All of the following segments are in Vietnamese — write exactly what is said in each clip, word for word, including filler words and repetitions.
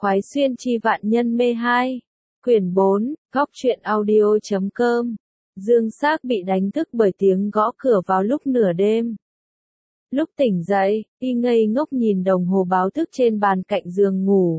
khoái xuyên chi vạn nhân mê hai. Quyển bốn, góc truyện audio chấm com. Dương Xác bị đánh thức bởi tiếng gõ cửa vào lúc nửa đêm. Lúc tỉnh dậy, y ngây ngốc nhìn đồng hồ báo thức trên bàn cạnh giường ngủ.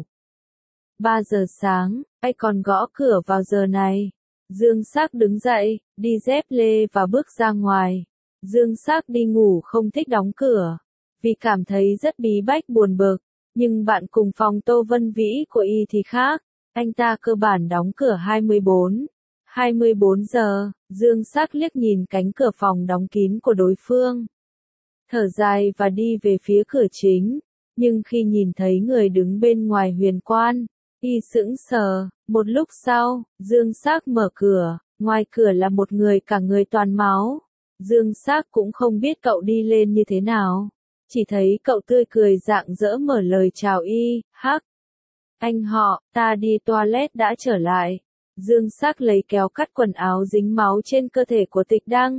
Ba giờ sáng, ai còn gõ cửa vào giờ này? Dương Xác đứng dậy, đi dép lê và bước ra ngoài. Dương Xác đi ngủ không thích đóng cửa, vì cảm thấy rất bí bách buồn bực. Nhưng bạn cùng phòng Tô Vân Vĩ của y thì khác, anh ta cơ bản đóng cửa hai mươi bốn, hai mươi bốn giờ. Dương Xác liếc nhìn cánh cửa phòng đóng kín của đối phương, thở dài và đi về phía cửa chính. Nhưng khi nhìn thấy người đứng bên ngoài huyền quan, y sững sờ. Một lúc sau, Dương Xác mở cửa, ngoài cửa là một người cả người toàn máu. Dương Xác cũng không biết cậu đi lên như thế nào, chỉ thấy cậu tươi cười rạng rỡ mở lời chào y. Hắc, anh họ, ta đi toilet đã trở lại. Dương Xác lấy kéo cắt quần áo dính máu trên cơ thể của Tịch Đăng.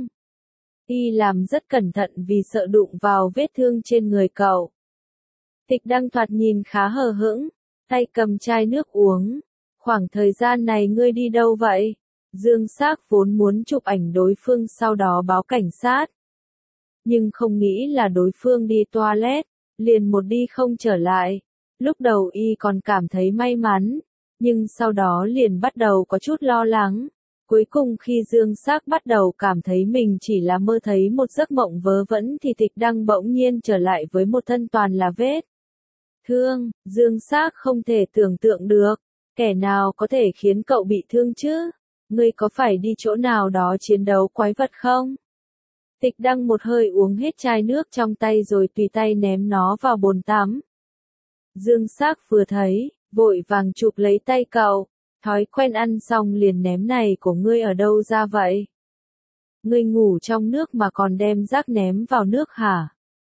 Y làm rất cẩn thận vì sợ đụng vào vết thương trên người cậu. Tịch Đăng thoạt nhìn khá hờ hững, tay cầm chai nước uống. Khoảng thời gian này ngươi đi đâu vậy? Dương Xác vốn muốn chụp ảnh đối phương sau đó báo cảnh sát. Nhưng không nghĩ là đối phương đi toilet, liền một đi không trở lại. Lúc đầu y còn cảm thấy may mắn, nhưng sau đó liền bắt đầu có chút lo lắng. Cuối cùng khi Dương Xác bắt đầu cảm thấy mình chỉ là mơ thấy một giấc mộng vớ vẩn thì Tịch Đăng bỗng nhiên trở lại với một thân toàn là vết thương. Dương Xác không thể tưởng tượng được, kẻ nào có thể khiến cậu bị thương chứ? Ngươi có phải đi chỗ nào đó chiến đấu quái vật không? Tịch Đăng một hơi uống hết chai nước trong tay rồi tùy tay ném nó vào bồn tắm. Dương Xác vừa thấy, vội vàng chụp lấy tay cậu. Thói quen ăn xong liền ném này của ngươi ở đâu ra vậy? Ngươi ngủ trong nước mà còn đem rác ném vào nước hả?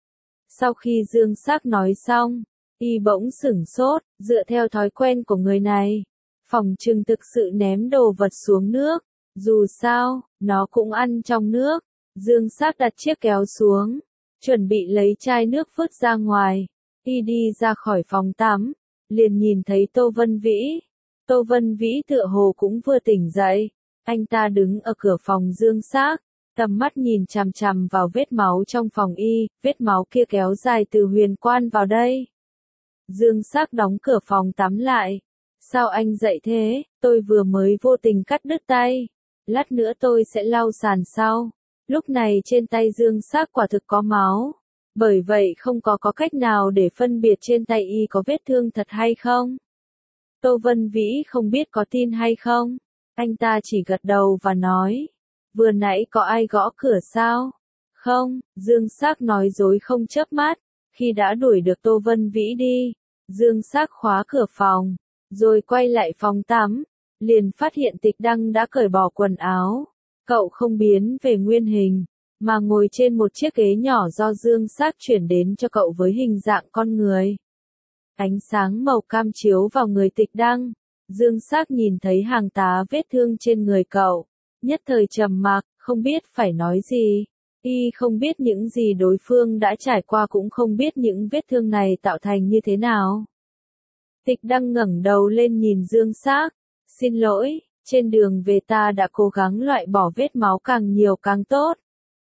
Sau khi Dương Xác nói xong, y bỗng sửng sốt. Dựa theo thói quen của người này, phòng trừng thực sự ném đồ vật xuống nước. Dù sao, nó cũng ăn trong nước. Dương Xác đặt chiếc kéo xuống, chuẩn bị lấy chai nước vứt ra ngoài. Y đi ra khỏi phòng tắm, liền nhìn thấy Tô Vân Vĩ. Tô Vân Vĩ tựa hồ cũng vừa tỉnh dậy. Anh ta đứng ở cửa phòng Dương Xác, tầm mắt nhìn chằm chằm vào vết máu trong phòng y. Vết máu kia kéo dài từ huyền quan vào đây. Dương Xác đóng cửa phòng tắm lại. Sao anh dậy thế? Tôi vừa mới vô tình cắt đứt tay. Lát nữa tôi sẽ lau sàn sau. Lúc này trên tay Dương Xác quả thực có máu. Bởi vậy không có có cách nào để phân biệt trên tay y có vết thương thật hay không. Tô Vân Vĩ không biết có tin hay không. Anh ta chỉ gật đầu và nói. Vừa nãy có ai gõ cửa sao? Không, Dương Xác nói dối không chớp mắt. Khi đã đuổi được Tô Vân Vĩ đi, Dương Xác khóa cửa phòng, rồi quay lại phòng tắm. Liền phát hiện Tịch Đăng đã cởi bỏ quần áo. Cậu không biến về nguyên hình, mà ngồi trên một chiếc ghế nhỏ do Dương Xác chuyển đến cho cậu với hình dạng con người. Ánh sáng màu cam chiếu vào người Tịch Đăng. Dương Xác nhìn thấy hàng tá vết thương trên người cậu. Nhất thời trầm mặc, không biết phải nói gì. Y không biết những gì đối phương đã trải qua, cũng không biết những vết thương này tạo thành như thế nào. Tịch Đăng ngẩng đầu lên nhìn Dương Xác. Xin lỗi, trên đường về ta đã cố gắng loại bỏ vết máu càng nhiều càng tốt.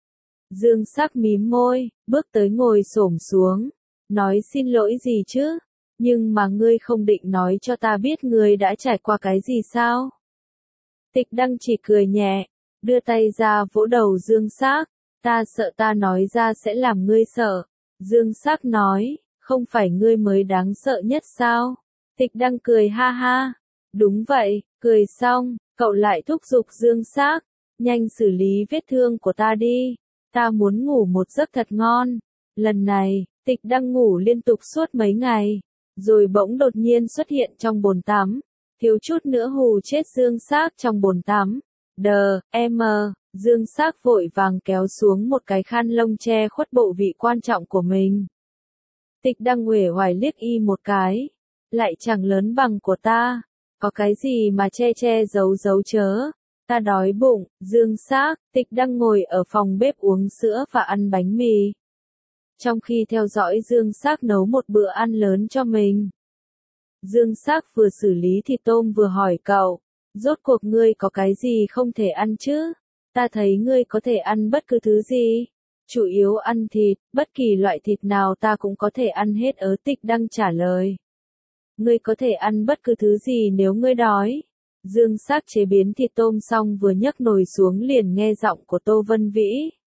Dương Xác mím môi, bước tới ngồi xổm xuống. Nói xin lỗi gì chứ? Nhưng mà ngươi không định nói cho ta biết ngươi đã trải qua cái gì sao? Tịch Đăng chỉ cười nhẹ, đưa tay ra vỗ đầu Dương Xác. Ta sợ ta nói ra sẽ làm ngươi sợ. Dương Xác nói, không phải ngươi mới đáng sợ nhất sao? Tịch Đăng cười ha ha. Đúng vậy, cười xong, cậu lại thúc giục Dương Xác. Nhanh xử lý vết thương của ta đi. Ta muốn ngủ một giấc thật ngon. Lần này, Tịch Đăng ngủ liên tục suốt mấy ngày. Rồi bỗng đột nhiên xuất hiện trong bồn tắm. Thiếu chút nữa hù chết Dương Xác trong bồn tắm. Đờ, em, Dương Xác vội vàng kéo xuống một cái khăn lông che khuất bộ vị quan trọng của mình. Tịch Đăng uể oải liếc y một cái. Lại chẳng lớn bằng của ta. Có cái gì mà che che giấu giấu chớ. Ta đói bụng. Dương Xác. Tịch Đăng ngồi ở phòng bếp uống sữa và ăn bánh mì, trong khi theo dõi Dương Xác nấu một bữa ăn lớn cho mình. Dương Sắc vừa xử lý thịt tôm vừa hỏi cậu, rốt cuộc ngươi có cái gì không thể ăn chứ? Ta thấy ngươi có thể ăn bất cứ thứ gì. Chủ yếu ăn thịt, bất kỳ loại thịt nào ta cũng có thể ăn hết. Ớ Tịch Đăng trả lời. Ngươi có thể ăn bất cứ thứ gì nếu ngươi đói. Dương Sắc chế biến thịt tôm xong vừa nhấc nồi xuống liền nghe giọng của Tô Vân Vĩ.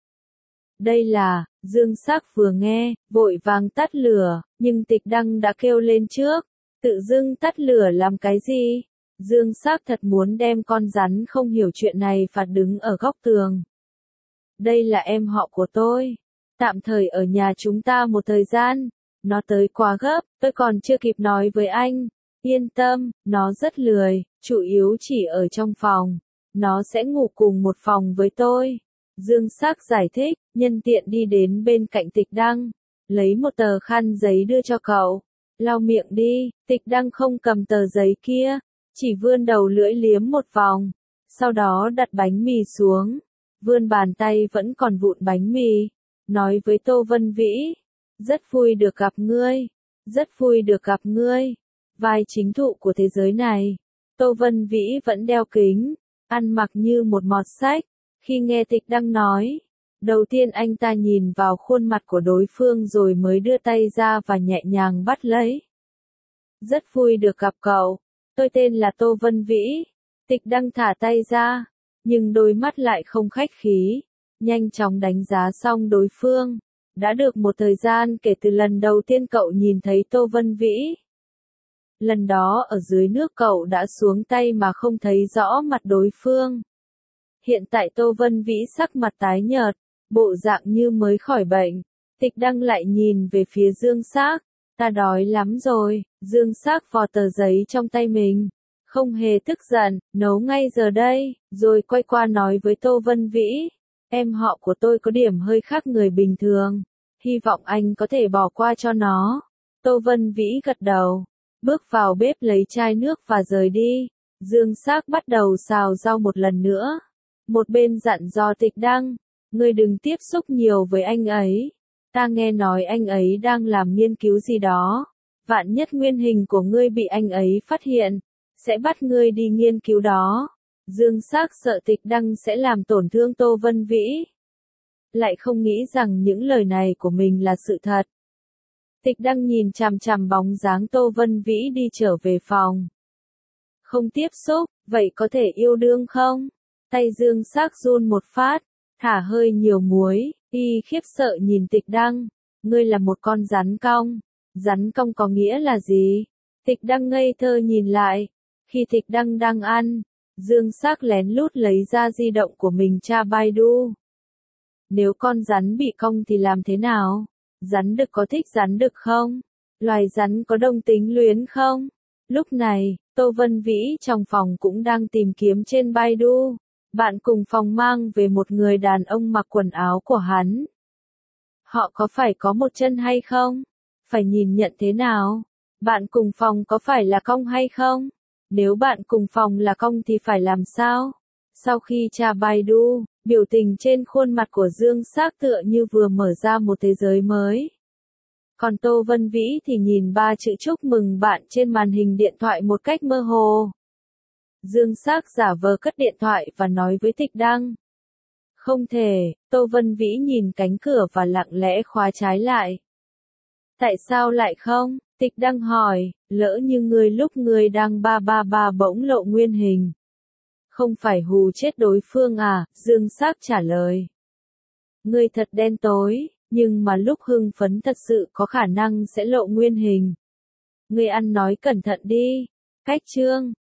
Đây là, Dương Sắc vừa nghe, vội vàng tắt lửa, nhưng Tịch Đăng đã kêu lên trước. Tự dưng tắt lửa làm cái gì? Dương Sắc thật muốn đem con rắn không hiểu chuyện này phạt đứng ở góc tường. Đây là em họ của tôi. Tạm thời ở nhà chúng ta một thời gian. Nó tới quá gấp, tôi còn chưa kịp nói với anh. Yên tâm, nó rất lười, chủ yếu chỉ ở trong phòng. Nó sẽ ngủ cùng một phòng với tôi. Dương Sắc giải thích, nhân tiện đi đến bên cạnh Tịch Đăng. Lấy một tờ khăn giấy đưa cho cậu. Lau miệng đi. Tịch Đăng không cầm tờ giấy kia, chỉ vươn đầu lưỡi liếm một vòng. Sau đó đặt bánh mì xuống. Vươn bàn tay vẫn còn vụn bánh mì. Nói với Tô Vân Vĩ. Rất vui được gặp ngươi. Rất vui được gặp ngươi. Vai chính thụ của thế giới này. Tô Vân Vĩ vẫn đeo kính. Ăn mặc như một mọt sách. Khi nghe Tịch Đăng nói. Đầu tiên anh ta nhìn vào khuôn mặt của đối phương rồi mới đưa tay ra và nhẹ nhàng bắt lấy. Rất vui được gặp cậu. Tôi tên là Tô Vân Vĩ. Tịch Đăng thả tay ra. Nhưng đôi mắt lại không khách khí. Nhanh chóng đánh giá xong đối phương. Đã được một thời gian kể từ lần đầu tiên cậu nhìn thấy Tô Vân Vĩ. Lần đó ở dưới nước cậu đã xuống tay mà không thấy rõ mặt đối phương. Hiện tại Tô Vân Vĩ sắc mặt tái nhợt, bộ dạng như mới khỏi bệnh. Tịch Đăng lại nhìn về phía Dương Sắc. Ta đói lắm rồi. Dương Sắc vò tờ giấy trong tay mình. Không hề tức giận, nấu ngay giờ đây, rồi quay qua nói với Tô Vân Vĩ. Em họ của tôi có điểm hơi khác người bình thường. Hy vọng anh có thể bỏ qua cho nó. Tô Vân Vĩ gật đầu. Bước vào bếp lấy chai nước và rời đi. Dương Sắc bắt đầu xào rau một lần nữa. Một bên dặn dò Tịch Đăng. Ngươi đừng tiếp xúc nhiều với anh ấy. Ta nghe nói anh ấy đang làm nghiên cứu gì đó. Vạn nhất nguyên hình của ngươi bị anh ấy phát hiện. Sẽ bắt ngươi đi nghiên cứu đó. Dương Sắc sợ Tịch Đăng sẽ làm tổn thương Tô Vân Vĩ. Lại không nghĩ rằng những lời này của mình là sự thật. Tịch Đăng nhìn chằm chằm bóng dáng Tô Vân Vĩ đi trở về phòng. Không tiếp xúc, vậy có thể yêu đương không? Tay Dương Sắc run một phát, thả hơi nhiều muối, y khiếp sợ nhìn Tịch Đăng. Ngươi là một con rắn cong. Rắn cong có nghĩa là gì? Tịch Đăng ngây thơ nhìn lại. Khi Tịch Đăng đang ăn, Dương Sắc lén lút lấy ra di động của mình tra Baidu. Nếu con rắn bị cong thì làm thế nào? Rắn đực có thích rắn đực không? Loài rắn có đồng tính luyến không? Lúc này, Tô Vân Vĩ trong phòng cũng đang tìm kiếm trên Baidu. Bạn cùng phòng mang về một người đàn ông mặc quần áo của hắn. Họ có phải có một chân hay không? Phải nhìn nhận thế nào? Bạn cùng phòng có phải là cong hay không? Nếu bạn cùng phòng là cong thì phải làm sao? Sau khi tra Baidu, biểu tình trên khuôn mặt của Dương Sắc tựa như vừa mở ra một thế giới mới. Còn Tô Vân Vĩ thì nhìn ba chữ chúc mừng bạn trên màn hình điện thoại một cách mơ hồ. Dương Sắc giả vờ cất điện thoại và nói với Tịch Đăng. Không thể, Tô Vân Vĩ nhìn cánh cửa và lặng lẽ khóa trái lại. Tại sao lại không? Tịch Đăng hỏi, lỡ như ngươi lúc ngươi đang ba ba ba bỗng lộ nguyên hình. Không phải hù chết đối phương à? Dương Sắc trả lời. Ngươi thật đen tối, nhưng mà lúc hưng phấn thật sự có khả năng sẽ lộ nguyên hình. Ngươi ăn nói cẩn thận đi. Cách chương